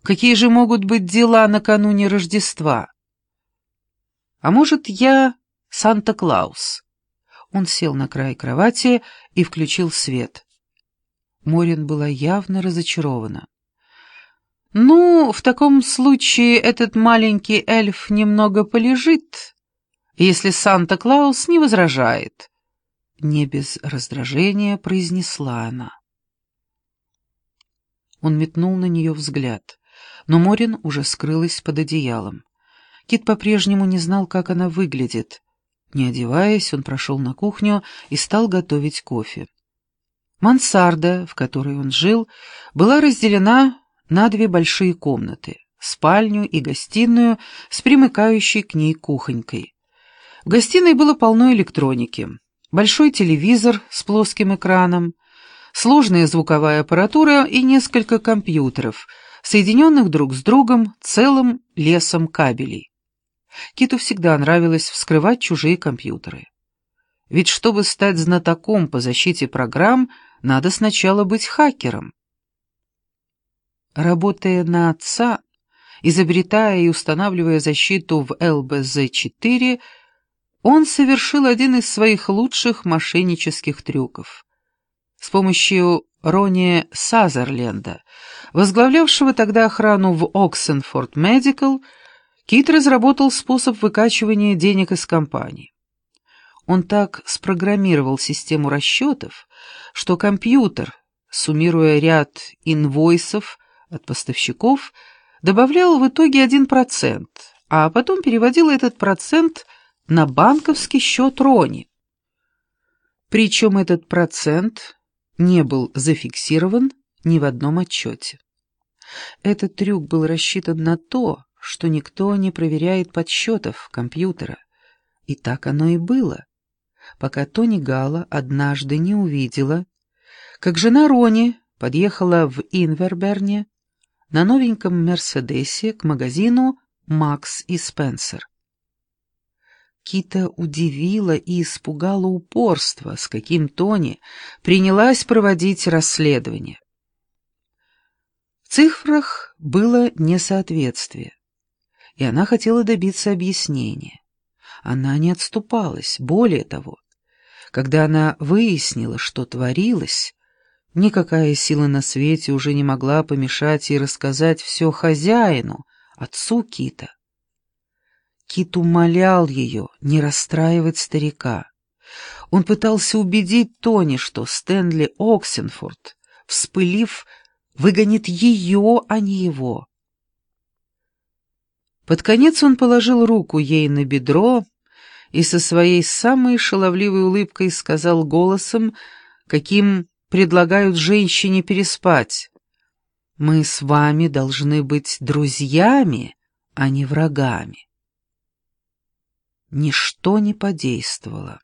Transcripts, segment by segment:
Какие же могут быть дела накануне Рождества? А может, я Санта-Клаус? Он сел на край кровати и включил свет. Морин была явно разочарована. «Ну, в таком случае этот маленький эльф немного полежит, если Санта-Клаус не возражает», — не без раздражения произнесла она. Он метнул на нее взгляд, но Морин уже скрылась под одеялом. Кит по-прежнему не знал, как она выглядит. Не одеваясь, он прошел на кухню и стал готовить кофе. Мансарда, в которой он жил, была разделена на две большие комнаты — спальню и гостиную с примыкающей к ней кухонькой. В гостиной было полно электроники. Большой телевизор с плоским экраном, сложная звуковая аппаратура и несколько компьютеров, соединенных друг с другом целым лесом кабелей. Киту всегда нравилось вскрывать чужие компьютеры. Ведь чтобы стать знатоком по защите программ, надо сначала быть хакером. Работая на отца, изобретая и устанавливая защиту в ЛБЗ-4, он совершил один из своих лучших мошеннических трюков. С помощью Ронни Сазерленда, возглавлявшего тогда охрану в Оксенфорд Медикал, Кит разработал способ выкачивания денег из компании. Он так спрограммировал систему расчетов, что компьютер, суммируя ряд инвойсов от поставщиков, добавлял в итоге 1%, а потом переводил этот процент на банковский счет Ронни. Причем этот процент не был зафиксирован ни в одном отчете. Этот трюк был рассчитан на то, что никто не проверяет подсчетов компьютера. И так оно и было, пока Тони Гала однажды не увидела, как жена Ронни подъехала в Инверберне на новеньком «Мерседесе» к магазину «Макс и Спенсер». Кита удивило и испугало упорство, с каким Тони принялась проводить расследование. В цифрах было несоответствие, и она хотела добиться объяснения. Она не отступалась, более того, когда она выяснила, что творилось, никакая сила на свете уже не могла помешать ей рассказать все хозяину, отцу Кита. Кит умолял ее не расстраивать старика. Он пытался убедить Тони, что Стэнли Оксенфорд, вспылив, выгонит ее, а не его. Под конец он положил руку ей на бедро и со своей самой шаловливой улыбкой сказал голосом, каким предлагают женщине переспать: «Мы с вами должны быть друзьями, а не врагами». Ничто не подействовало.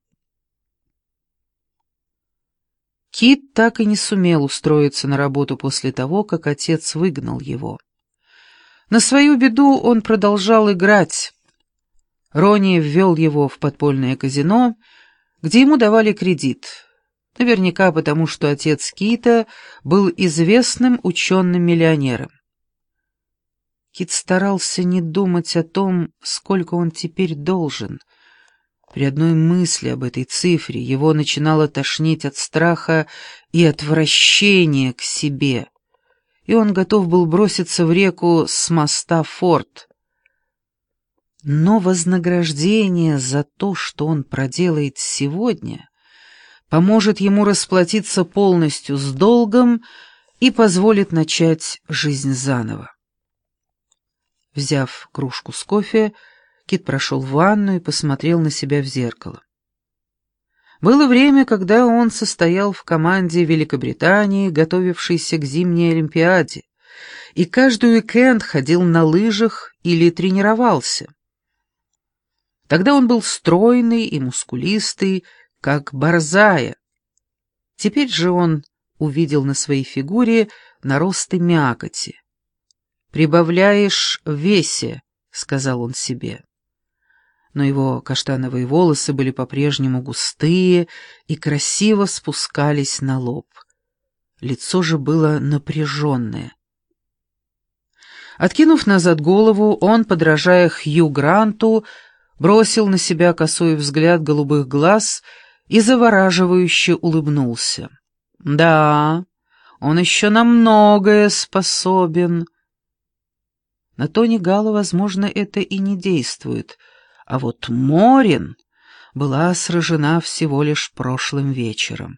Кит так и не сумел устроиться на работу после того, как отец выгнал его. На свою беду он продолжал играть. Ронни ввел его в подпольное казино, где ему давали кредит. Наверняка потому, что отец Кита был известным ученым-миллионером. Кит старался не думать о том, сколько он теперь должен. При одной мысли об этой цифре его начинало тошнить от страха и отвращения к себе, и он готов был броситься в реку с моста Форд. Но вознаграждение за то, что он проделает сегодня, поможет ему расплатиться полностью с долгом и позволит начать жизнь заново. Взяв кружку с кофе, Кит прошел в ванную и посмотрел на себя в зеркало. Было время, когда он состоял в команде Великобритании, готовившейся к зимней Олимпиаде, и каждый уикенд ходил на лыжах или тренировался. Тогда он был стройный и мускулистый, как борзая. Теперь же он увидел на своей фигуре наросты мякоти. «Прибавляешь в весе», — сказал он себе. Но его каштановые волосы были по-прежнему густые и красиво спускались на лоб. Лицо же было напряженное. Откинув назад голову, он, подражая Хью Гранту, бросил на себя косой взгляд голубых глаз и завораживающе улыбнулся. «Да, он еще на многое способен». На Тони Галла, возможно, это и не действует, а вот Морин была сражена всего лишь прошлым вечером.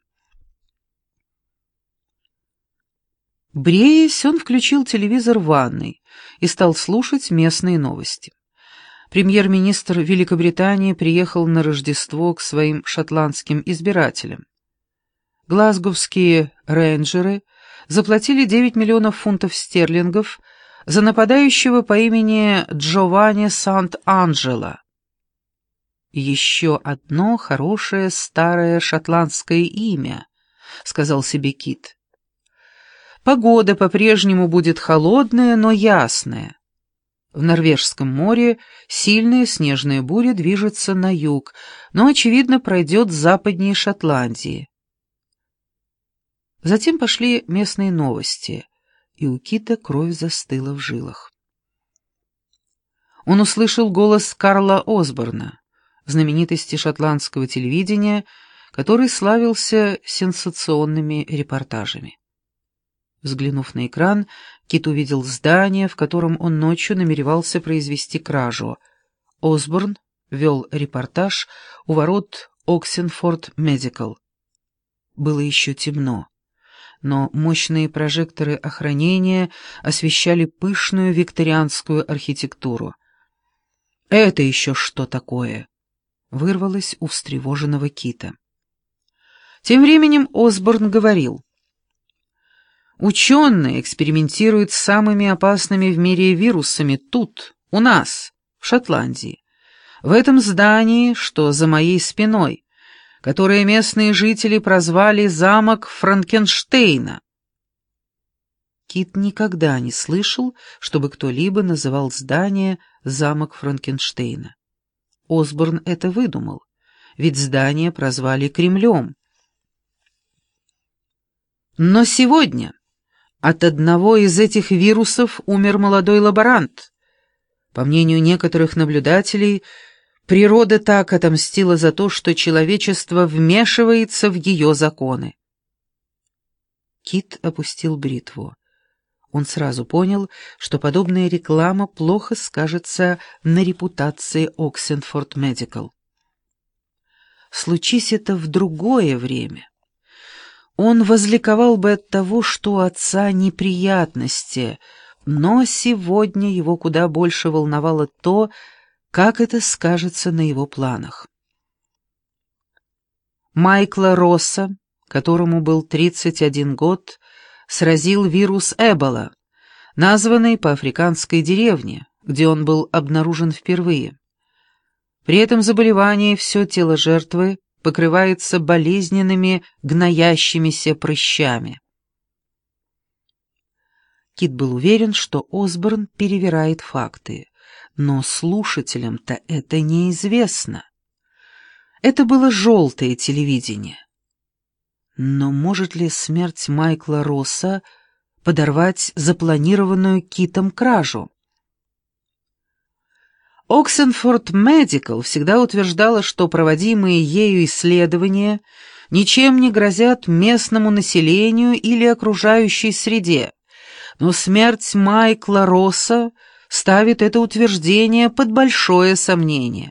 Бреясь, он включил телевизор в ванной и стал слушать местные новости. Премьер-министр Великобритании приехал на Рождество к своим шотландским избирателям. Глазговские рейнджеры заплатили 9 миллионов фунтов стерлингов за нападающего по имени Джованни Сант-Анджело. «Еще одно хорошее старое шотландское имя», — сказал себе Кит. Погода по-прежнему будет холодная, но ясная. В Норвежском море сильная снежная буря движется на юг, но, очевидно, пройдет западнее Шотландии. Затем пошли местные новости, и у Кита кровь застыла в жилах. Он услышал голос Карла Осборна, знаменитости шотландского телевидения, который славился сенсационными репортажами. Взглянув на экран, Кит увидел здание, в котором он ночью намеревался произвести кражу. Осборн вел репортаж у ворот Оксенфорд Медикал. Было еще темно, но мощные прожекторы охранения освещали пышную викторианскую архитектуру. «Это еще что такое?» — вырвалось у встревоженного Кита. Тем временем Осборн говорил: «Ученые экспериментируют с самыми опасными в мире вирусами тут, у нас, в Шотландии, в этом здании, что за моей спиной, которое местные жители прозвали «замок Франкенштейна». Кит никогда не слышал, чтобы кто-либо называл здание «замок Франкенштейна». Осборн это выдумал, ведь здание прозвали Кремлем. Но сегодня от одного из этих вирусов умер молодой лаборант. По мнению некоторых наблюдателей, природа так отомстила за то, что человечество вмешивается в ее законы. Кит опустил бритву. Он сразу понял, что подобная реклама плохо скажется на репутации Оксенфорд Медикал. Случись это в другое время, он возликовал бы от того, что у отца неприятности, но сегодня его куда больше волновало то, как это скажется на его планах. Майкла Росса, которому был 31 год, сразил вирус Эбола, названный по африканской деревне, где он был обнаружен впервые. При этом заболевании все тело жертвы покрывается болезненными гноящимися прыщами. Кит был уверен, что Осборн перевирает факты, но слушателям-то это неизвестно. Это было желтое телевидение. Но может ли смерть Майкла Росса подорвать запланированную Китом кражу? Оксенфорд Медикал всегда утверждала, что проводимые ею исследования ничем не грозят местному населению или окружающей среде, но смерть Майкла Росса ставит это утверждение под большое сомнение.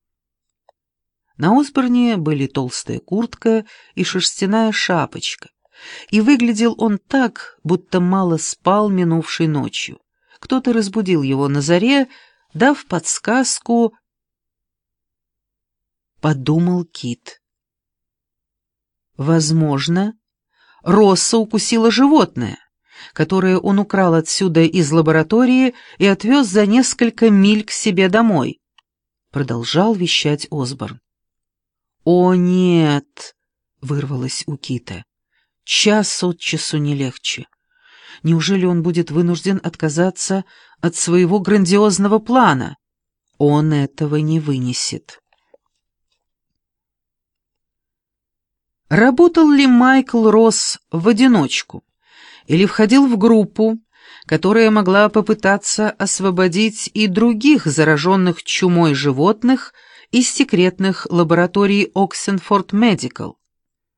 На Осборне были толстая куртка и шерстяная шапочка, и выглядел он так, будто мало спал минувшей ночью. Кто-то разбудил его на заре, дав подсказку, подумал Кит. Возможно, Росса укусило животное, которое он украл отсюда из лаборатории и отвез за несколько миль к себе домой, продолжал вещать Осборн. «О, нет!» — вырвалось у Кита. «Час от часу не легче. Неужели он будет вынужден отказаться от своего грандиозного плана? Он этого не вынесет». Работал ли Майкл Росс в одиночку или входил в группу, которая могла попытаться освободить и других зараженных чумой животных из секретных лабораторий Оксенфорд Медикал.